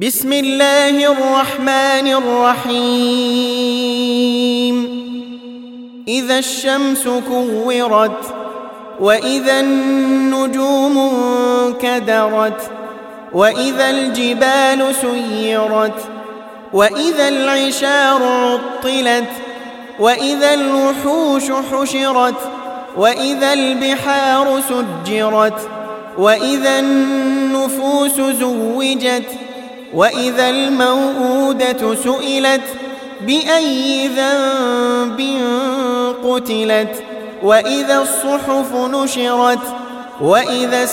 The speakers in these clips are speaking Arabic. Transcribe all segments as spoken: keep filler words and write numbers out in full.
بسم الله الرحمن الرحيم إذا الشمس كورت وإذا النجوم انكدرت وإذا الجبال سيرت وإذا العشار عطلت وإذا الوحوش حشرت وإذا البحار سجرت وإذا النفوس زوجت وإذا الموءودة سئلت بأي ذنب قتلت وإذا الصحف نشرت وإذا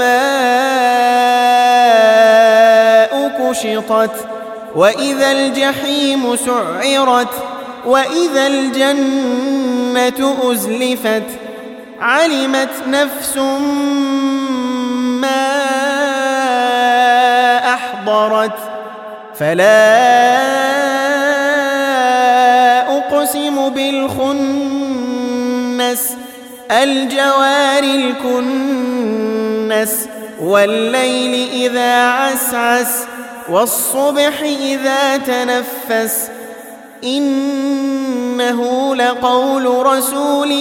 السماء كشطت وإذا الجحيم سعرت وإذا الجنة أزلفت علمت نفس ما أحضرت فلا أقسم بالخنس الجوار الكنس والليل إذا عسعس والصبح إذا تنفس إنه لقول رسول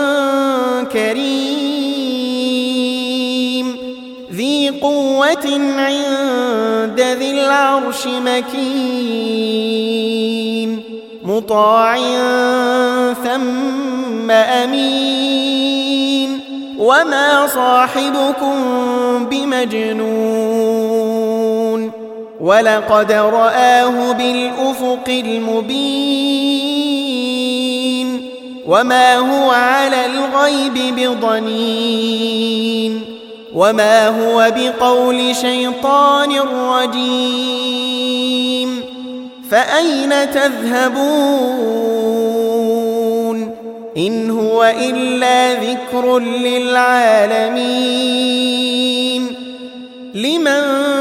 كريم ذي قوة عند ذي العرش مكين مطاع ثم أمين وما صاحبكم بمجنون ولقد رآه بالأفق المبين وما هو على الغيب بضنين وما هو بقول شيطان رجيم فأين تذهبون إن هو إلا ذكر للعالمين لمن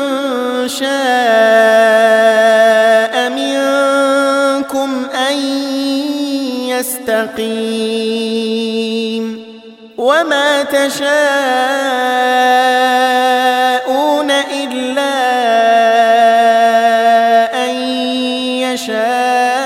شاء منكم أن يستقيم وما تشاءون إلا أن يشاء